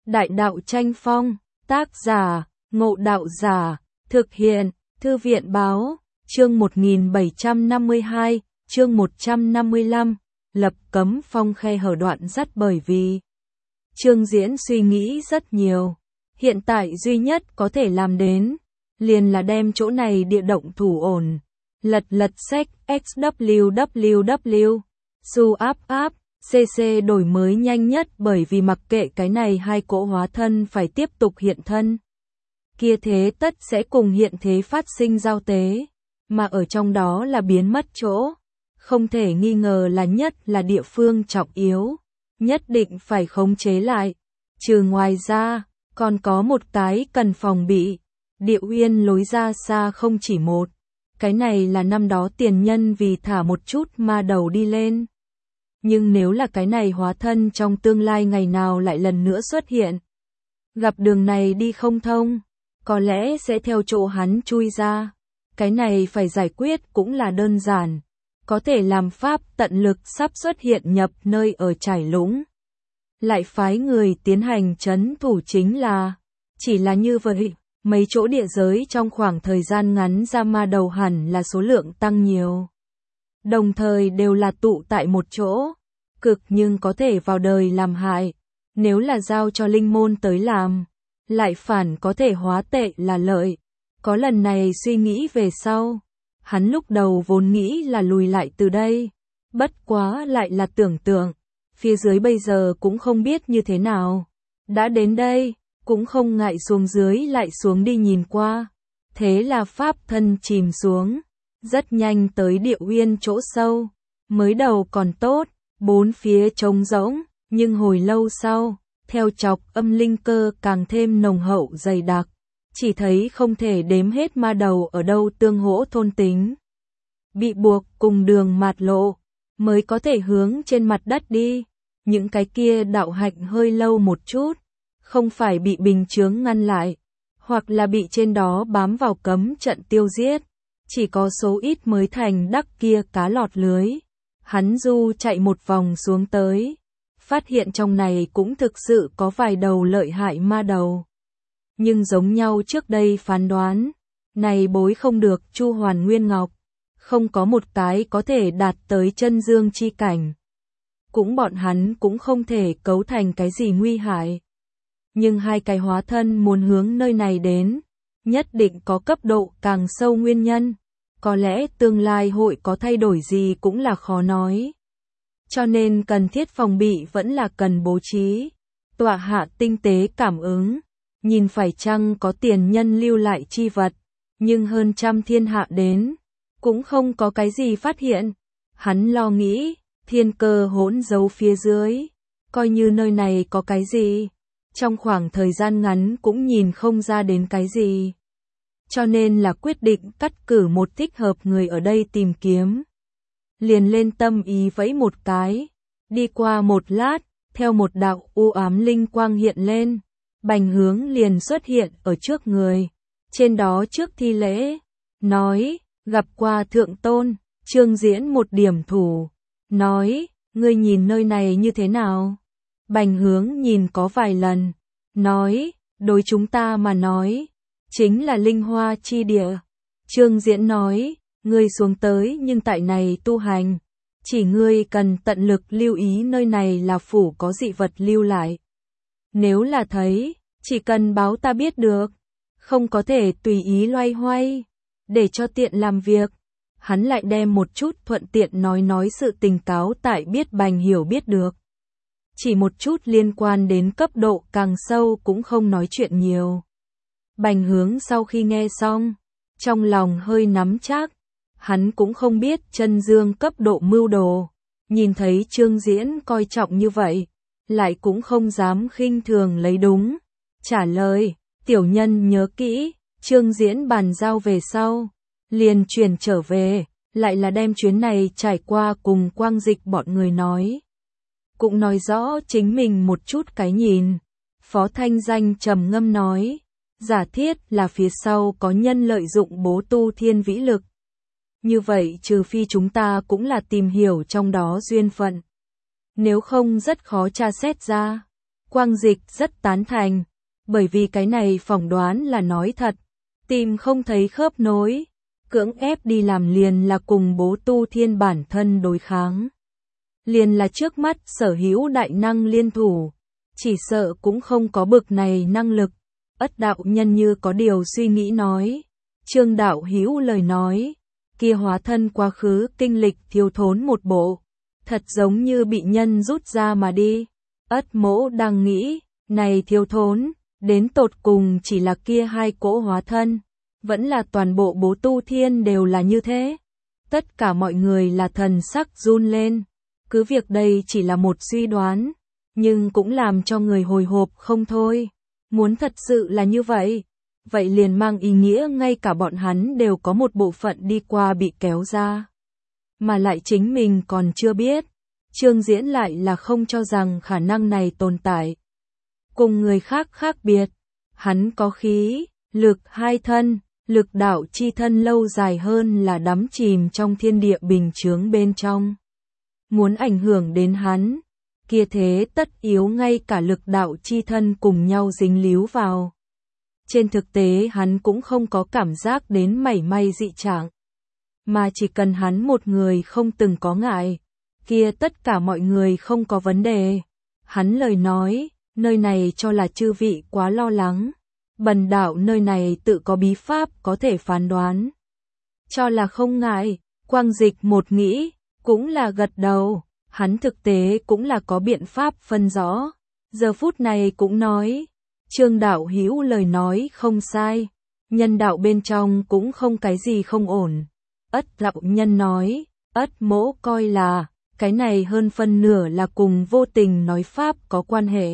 Đại đạo tranh phong, tác giả, Ngộ Đạo Giả, thực hiện, Thư viện báo, chương 1752, chương 155, lập cấm phong khe hở đoạn dắt bởi vì Trương Diễn suy nghĩ rất nhiều, hiện tại duy nhất có thể làm đến, liền là đem chỗ này địa động thủ ổn, lật sách XWWW, su áp, CC đổi mới nhanh nhất bởi vì mặc kệ cái này hai cỗ hóa thân phải tiếp tục hiện thân. Kia thế tất sẽ cùng hiện thế phát sinh giao tế, mà ở trong đó là biến mất chỗ, không thể nghi ngờ là nhất là địa phương trọng yếu, nhất định phải khống chế lại. Trừ ngoài ra, còn có một cái cần phòng bị, Địa Uyên lối ra xa không chỉ một, cái này là năm đó tiền nhân vì thả một chút ma đầu đi lên. Nhưng nếu là cái này hóa thân trong tương lai ngày nào lại lần nữa xuất hiện, gặp đường này đi không thông, có lẽ sẽ theo chỗ hắn chui ra. Cái này phải giải quyết cũng là đơn giản, có thể làm pháp tận lực sắp xuất hiện nhập nơi ở trải lũng. Lại phái người tiến hành trấn thủ chính là, chỉ là như vậy, mấy chỗ địa giới trong khoảng thời gian ngắn ra ma đầu hẳn là số lượng tăng nhiều. Đồng thời đều là tụ tại một chỗ, cực nhưng có thể vào đời làm hại, nếu là giao cho linh môn tới làm, lại phản có thể hóa tệ là lợi. Có lần này suy nghĩ về sau, hắn lúc đầu vốn nghĩ là lùi lại từ đây, bất quá lại là tưởng tượng, phía dưới bây giờ cũng không biết như thế nào, đã đến đây, cũng không ngại xuống dưới lại xuống đi nhìn qua, thế là pháp thân chìm xuống, rất nhanh tới Địa Uyên chỗ sâu, mới đầu còn tốt, bốn phía trống rỗng, nhưng hồi lâu sau, theo chọc âm linh cơ càng thêm nồng hậu dày đặc, chỉ thấy không thể đếm hết ma đầu ở đâu tương hỗ thôn tính. Bị buộc cùng đường mạt lộ, mới có thể hướng trên mặt đất đi, những cái kia đạo hạnh hơi lâu một chút, không phải bị bình chướng ngăn lại, hoặc là bị trên đó bám vào cấm trận tiêu giết, chỉ có số ít mới thành đắc kia cá lọt lưới. Hắn du chạy một vòng xuống tới, phát hiện trong này cũng thực sự có vài đầu lợi hại ma đầu. Nhưng giống nhau trước đây phán đoán, này bối không được Chu Hoàn Nguyên Ngọc, không có một cái có thể đạt tới chân dương chi cảnh. Cũng bọn hắn cũng không thể cấu thành cái gì nguy hại. Nhưng hai cái hóa thân muốn hướng nơi này đến, nhất định có cấp độ càng sâu nguyên nhân. Có lẽ tương lai hội có thay đổi gì cũng là khó nói. Cho nên cần thiết phòng bị vẫn là cần bố trí. Tọa hạ tinh tế cảm ứng, nhìn phải chăng có tiền nhân lưu lại chi vật, nhưng hơn trăm thiên hạ đến, cũng không có cái gì phát hiện. Hắn lo nghĩ, thiên cơ hỗn giấu phía dưới, coi như nơi này có cái gì, trong khoảng thời gian ngắn cũng nhìn không ra đến cái gì. Cho nên là quyết định cắt cử một thích hợp người ở đây tìm kiếm. Liền lên tâm ý vẫy một cái, đi qua một lát, theo một đạo u ám linh quang hiện lên, Bành Hướng liền xuất hiện ở trước người, trên đó trước thi lễ, nói, gặp qua thượng tôn. Trương Diễn một điểm thủ, nói, ngươi nhìn nơi này như thế nào? Bành Hướng nhìn có vài lần, nói, đối chúng ta mà nói, chính là linh hoa chi địa. Trương Diễn nói, ngươi xuống tới nhưng tại này tu hành, chỉ ngươi cần tận lực lưu ý nơi này là phủ có dị vật lưu lại. Nếu là thấy, chỉ cần báo ta biết được, không có thể tùy ý loay hoay, để cho tiện làm việc. Hắn lại đem một chút thuận tiện nói sự tình cáo tại biết Bành hiểu biết được. Chỉ một chút liên quan đến cấp độ càng sâu cũng không nói chuyện nhiều. Bành Hướng sau khi nghe xong, trong lòng hơi nắm chắc, hắn cũng không biết chân dương cấp độ mưu đồ, nhìn thấy Trương Diễn coi trọng như vậy, lại cũng không dám khinh thường lấy đúng, trả lời, tiểu nhân nhớ kỹ. Trương Diễn bàn giao về sau, liền chuyển trở về, lại là đem chuyến này trải qua cùng Quang Dịch bọn người nói. Cũng nói rõ chính mình một chút cái nhìn. Phó Thanh Danh trầm ngâm nói, giả thiết là phía sau có nhân lợi dụng bố tu thiên vĩ lực. Như vậy trừ phi chúng ta cũng là tìm hiểu trong đó duyên phận. Nếu không rất khó tra xét ra. Quang Dịch rất tán thành, bởi vì cái này phỏng đoán là nói thật, tìm không thấy khớp nối, cưỡng ép đi làm liền là cùng Bố Tu Thiên bản thân đối kháng. Liền là trước mắt sở hữu đại năng liên thủ, chỉ sợ cũng không có bực này năng lực. Ất đạo nhân như có điều suy nghĩ nói, Trương đạo hữu lời nói, kia hóa thân quá khứ kinh lịch thiếu thốn một bộ, thật giống như bị nhân rút ra mà đi. Ất mỗ đang nghĩ, này thiếu thốn, đến tột cùng chỉ là kia hai cỗ hóa thân, vẫn là toàn bộ Bố Tu Thiên đều là như thế. Tất cả mọi người là thần sắc run lên, cứ việc đây chỉ là một suy đoán, nhưng cũng làm cho người hồi hộp không thôi. Muốn thật sự là như vậy, vậy liền mang ý nghĩa ngay cả bọn hắn đều có một bộ phận đi qua bị kéo ra. Mà lại chính mình còn chưa biết, Trương Diễn lại là không cho rằng khả năng này tồn tại. Cùng người khác khác biệt, hắn có khí, lực hai thân, lực đạo chi thân lâu dài hơn là đắm chìm trong thiên địa bình chướng bên trong. Muốn ảnh hưởng đến hắn, kia thế tất yếu ngay cả lực đạo chi thân cùng nhau dính líu vào. Trên thực tế hắn cũng không có cảm giác đến mảy may dị trạng, mà chỉ cần hắn một người không từng có ngại, kia tất cả mọi người không có vấn đề. Hắn lời nói, nơi này cho là chư vị quá lo lắng, bần đạo nơi này tự có bí pháp có thể phán đoán. Cho là không ngại, Quang Dịch một nghĩ, cũng là gật đầu. Hắn thực tế cũng là có biện pháp phân rõ. Giờ phút này cũng nói, Trương đạo hữu lời nói không sai, nhân đạo bên trong cũng không cái gì không ổn. Ất đạo nhân nói, Ất mỗ coi là, cái này hơn phân nửa là cùng vô tình nói pháp có quan hệ.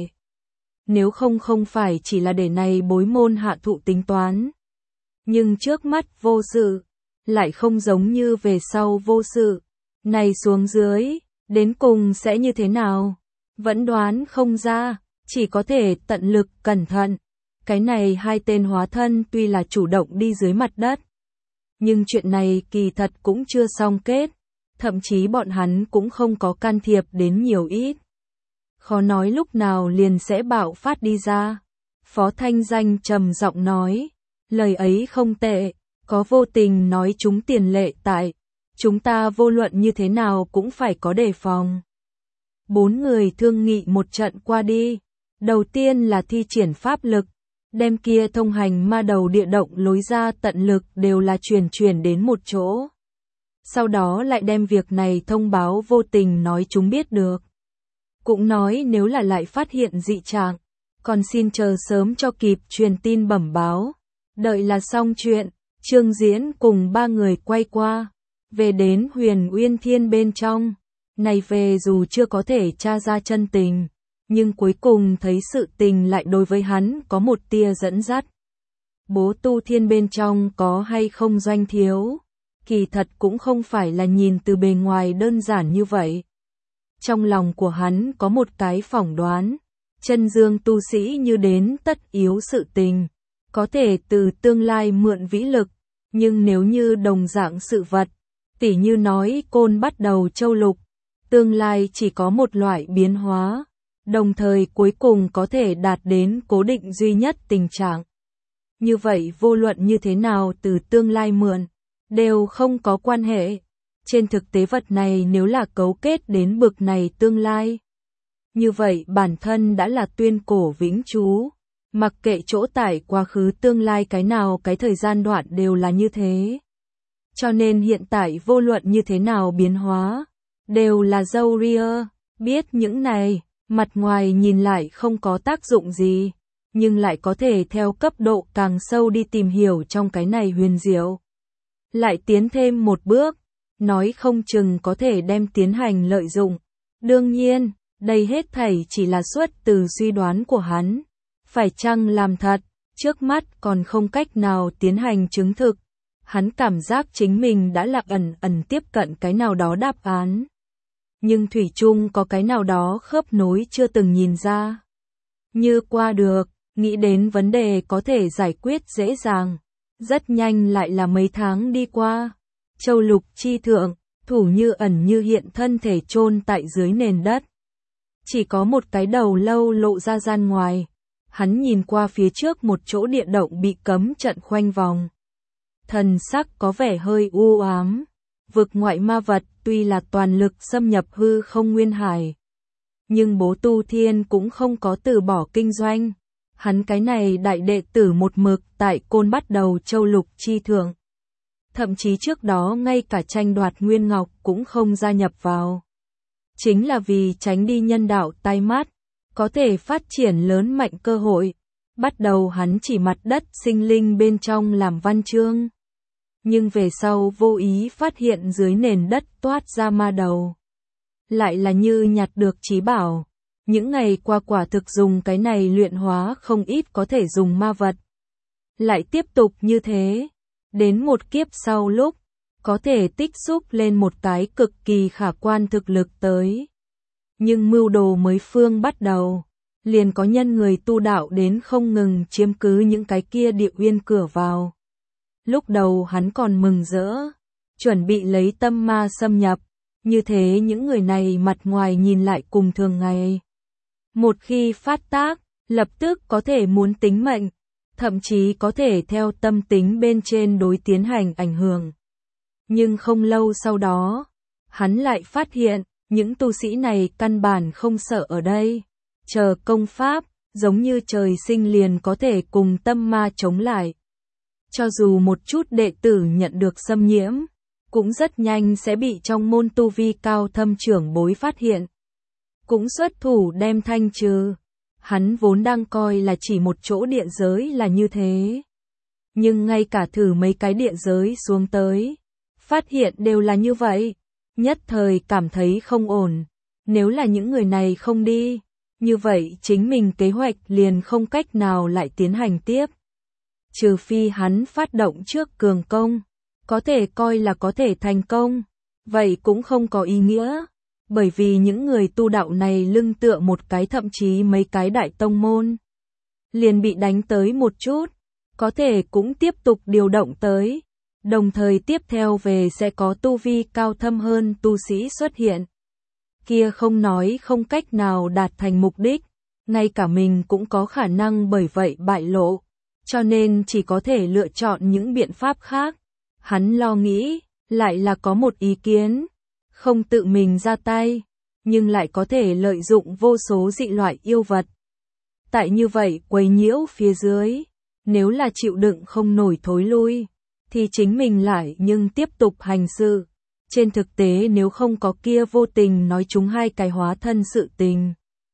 Nếu không phải chỉ là để này bối môn hạ thụ tính toán. Nhưng trước mắt vô sự, lại không giống như về sau vô sự. Này xuống dưới, đến cùng sẽ như thế nào? Vẫn đoán không ra, chỉ có thể tận lực cẩn thận. Cái này hai tên hóa thân tuy là chủ động đi dưới mặt đất, nhưng chuyện này kỳ thật cũng chưa xong kết, thậm chí bọn hắn cũng không có can thiệp đến nhiều ít. Khó nói lúc nào liền sẽ bạo phát đi ra. Phó Thanh Danh trầm giọng nói, lời ấy không tệ, có vô tình nói chúng tiền lệ tại. Chúng ta vô luận như thế nào cũng phải có đề phòng. Bốn người thương nghị một trận qua đi. Đầu tiên là thi triển pháp lực, đem kia thông hành ma đầu địa động lối ra tận lực đều là truyền đến một chỗ. Sau đó lại đem việc này thông báo vô tình nói chúng biết được. Cũng nói nếu là lại phát hiện dị trạng, còn xin chờ sớm cho kịp truyền tin bẩm báo. Đợi là xong chuyện, Trương Diễn cùng ba người quay qua. Về đến Huyền Uyên Thiên bên trong, này về dù chưa có thể tra ra chân tình, nhưng cuối cùng thấy sự tình lại đối với hắn có một tia dẫn dắt. Bố Tu Thiên bên trong có hay không doanh thiếu, kỳ thật cũng không phải là nhìn từ bề ngoài đơn giản như vậy. Trong lòng của hắn có một cái phỏng đoán, chân dương tu sĩ như đến tất yếu sự tình, có thể từ tương lai mượn vĩ lực, nhưng nếu như đồng dạng sự vật, tỉ như nói côn bắt đầu châu lục, tương lai chỉ có một loại biến hóa, đồng thời cuối cùng có thể đạt đến cố định duy nhất tình trạng. Như vậy vô luận như thế nào từ tương lai mượn, đều không có quan hệ. Trên thực tế vật này nếu là cấu kết đến bực này tương lai, như vậy bản thân đã là tuyên cổ vĩnh trú, mặc kệ chỗ tại quá khứ tương lai cái nào cái thời gian đoạn đều là như thế. Cho nên hiện tại vô luận như thế nào biến hóa, đều là dâu ria, biết những này, mặt ngoài nhìn lại không có tác dụng gì, nhưng lại có thể theo cấp độ càng sâu đi tìm hiểu trong cái này huyền diệu. Lại tiến thêm một bước, nói không chừng có thể đem tiến hành lợi dụng. Đương nhiên, đây hết thảy chỉ là xuất từ suy đoán của hắn. Phải chăng làm thật, trước mắt còn không cách nào tiến hành chứng thực. Hắn cảm giác chính mình đã là ẩn tiếp cận cái nào đó đáp án. Nhưng thủy chung có cái nào đó khớp nối chưa từng nhìn ra. Như qua được, nghĩ đến vấn đề có thể giải quyết dễ dàng. Rất nhanh lại là mấy tháng đi qua. Châu lục chi thượng, thủ như ẩn như hiện thân thể chôn tại dưới nền đất. chỉ có một cái đầu lâu lộ ra gian ngoài. Hắn nhìn qua phía trước một chỗ địa động bị cấm trận khoanh vòng. Thần sắc có vẻ hơi u ám. Vực ngoại ma vật tuy là toàn lực xâm nhập hư không nguyên hải, nhưng Bố Tu Thiên cũng không có từ bỏ kinh doanh. Hắn cái này đại đệ tử một mực tại Côn Bắt Đầu Châu Lục chi thượng. Thậm chí trước đó ngay cả tranh đoạt Nguyên Ngọc cũng không gia nhập vào. Chính là vì tránh đi nhân đạo tai mắt, có thể phát triển lớn mạnh cơ hội. Bắt đầu hắn chỉ mặt đất sinh linh bên trong làm văn chương. Nhưng về sau vô ý phát hiện dưới nền đất toát ra ma đầu. Lại là như nhặt được trí bảo. Những ngày qua quả thực dùng cái này luyện hóa không ít có thể dùng ma vật. Lại tiếp tục như thế. Đến một kiếp sau lúc, có thể tích xúc lên một cái cực kỳ khả quan thực lực tới. Nhưng mưu đồ mới phương bắt đầu, liền có nhân người tu đạo đến không ngừng chiếm cứ những cái kia địa uyên cửa vào. Lúc đầu hắn còn mừng rỡ, chuẩn bị lấy tâm ma xâm nhập, như thế những người này mặt ngoài nhìn lại cùng thường ngày. Một khi phát tác, lập tức có thể muốn tính mệnh, thậm chí có thể theo tâm tính bên trên đối tiến hành ảnh hưởng. Nhưng không lâu sau đó, hắn lại phát hiện, những tu sĩ này căn bản không sợ ở đây. Chờ công pháp, giống như trời sinh liền có thể cùng tâm ma chống lại. Cho dù một chút đệ tử nhận được xâm nhiễm, cũng rất nhanh sẽ bị trong môn tu vi cao thâm trưởng bối phát hiện. Cũng xuất thủ đem thanh trừ. Hắn vốn đang coi là chỉ một chỗ địa giới là như thế. Nhưng ngay cả thử mấy cái địa giới xuống tới, phát hiện đều là như vậy. Nhất thời cảm thấy không ổn. Nếu là những người này không đi, như vậy chính mình kế hoạch liền không cách nào lại tiến hành tiếp. Trừ phi hắn phát động trước cường công, có thể coi là có thể thành công, vậy cũng không có ý nghĩa. Bởi vì những người tu đạo này lưng tựa một cái thậm chí mấy cái đại tông môn. Liền bị đánh tới một chút, có thể cũng tiếp tục điều động tới. Đồng thời tiếp theo về sẽ có tu vi cao thâm hơn tu sĩ xuất hiện. Kia không nói không cách nào đạt thành mục đích, ngay cả mình cũng có khả năng bởi vậy bại lộ. Cho nên chỉ có thể lựa chọn những biện pháp khác. Hắn lo nghĩ, lại là có một ý kiến. Không tự mình ra tay, nhưng lại có thể lợi dụng vô số dị loại yêu vật. Tại như vậy quấy nhiễu phía dưới, nếu là chịu đựng không nổi thối lui, thì chính mình lại nhưng tiếp tục hành sự. Trên thực tế nếu không có kia vô tình nói chúng hai cái hóa thân sự tình.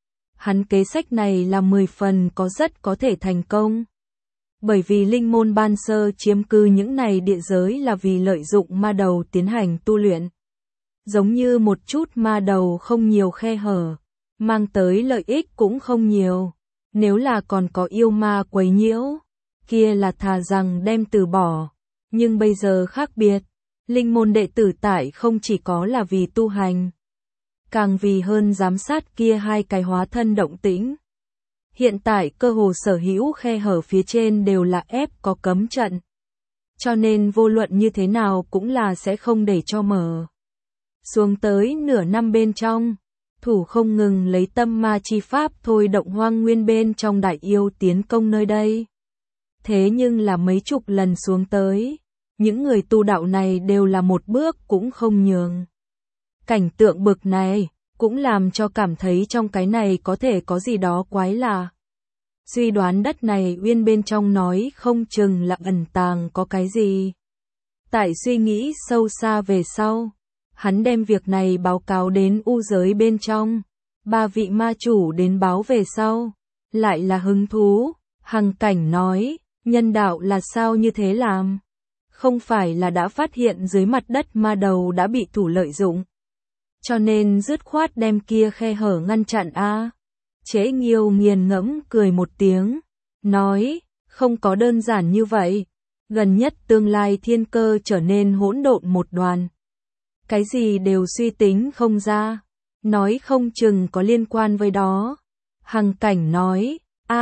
Hắn kế sách này là 10 phần có rất có thể thành công. Bởi vì linh môn ban sơ chiếm cư những này địa giới là vì lợi dụng ma đầu tiến hành tu luyện. Giống như một chút ma đầu không nhiều khe hở, mang tới lợi ích cũng không nhiều. Nếu là còn có yêu ma quấy nhiễu, kia là thà rằng đem từ bỏ. Nhưng bây giờ khác biệt, linh môn đệ tử tại không chỉ có là vì tu hành, càng vì hơn giám sát kia hai cái hóa thân động tĩnh. Hiện tại cơ hồ sở hữu khe hở phía trên đều là ép có cấm trận. Cho nên vô luận như thế nào cũng là sẽ không để cho mở. Xuống tới nửa năm bên trong, thủ không ngừng lấy tâm ma chi pháp thôi động hoang nguyên bên trong đại yêu tiến công nơi đây. Thế nhưng là mấy chục lần xuống tới, những người tu đạo này đều là một bước cũng không nhường. Cảnh tượng bực này cũng làm cho cảm thấy trong cái này có thể có gì đó quái lạ. Suy đoán đất này uyên bên trong nói không chừng là ẩn tàng có cái gì. Tại suy nghĩ sâu xa về sau, hắn đem việc này báo cáo đến u giới bên trong. 3 vị ma chủ đến báo về sau, lại là hứng thú. Hằng Cảnh nói, nhân đạo là sao như thế làm? Không phải là đã phát hiện dưới mặt đất ma đầu đã bị thủ lợi dụng. Cho nên dứt khoát đem kia khe hở ngăn chặn a. Chế Nghiêu nghiền ngẫm cười một tiếng, nói, không có đơn giản như vậy. Gần nhất tương lai thiên cơ trở nên hỗn độn một đoàn. Cái gì đều suy tính không ra, nói không chừng có liên quan với đó. Hằng Cảnh nói,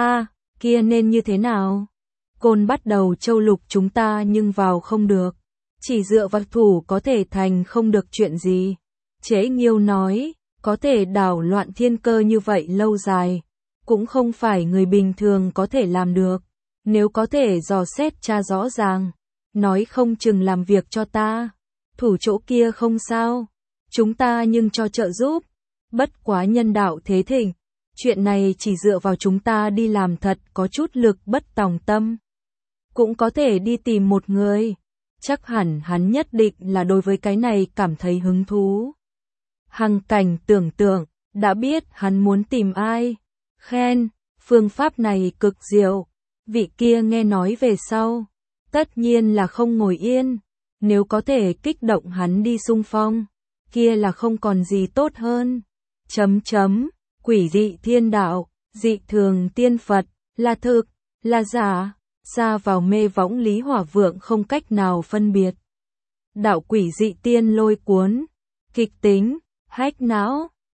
kia nên như thế nào? Côn Bắt Đầu Châu Lục chúng ta nhưng vào không được, chỉ dựa vào thủ có thể thành không được chuyện gì. Chế Nghiêu nói, có thể đảo loạn thiên cơ như vậy lâu dài, cũng không phải người bình thường có thể làm được. Nếu có thể dò xét tra rõ ràng, nói không chừng làm việc cho ta, thủ chỗ kia không sao, chúng ta nhưng cho trợ giúp. Bất quá nhân đạo thế thịnh, chuyện này chỉ dựa vào chúng ta đi làm thật có chút lực bất tòng tâm. Cũng có thể đi tìm một người, chắc hẳn hắn nhất định là đối với cái này cảm thấy hứng thú. Hằng Cảnh tưởng tượng, đã biết hắn muốn tìm ai. Khen, phương pháp này cực diệu. Vị kia nghe nói về sau, tất nhiên là không ngồi yên. Nếu có thể kích động hắn đi xung phong, kia là không còn gì tốt hơn. Quỷ dị thiên đạo, dị thường tiên Phật, là thực, là giả, xa vào mê võng Lý Hỏa Vượng không cách nào phân biệt. Đạo quỷ dị tiên lôi cuốn, kịch tính, hách não.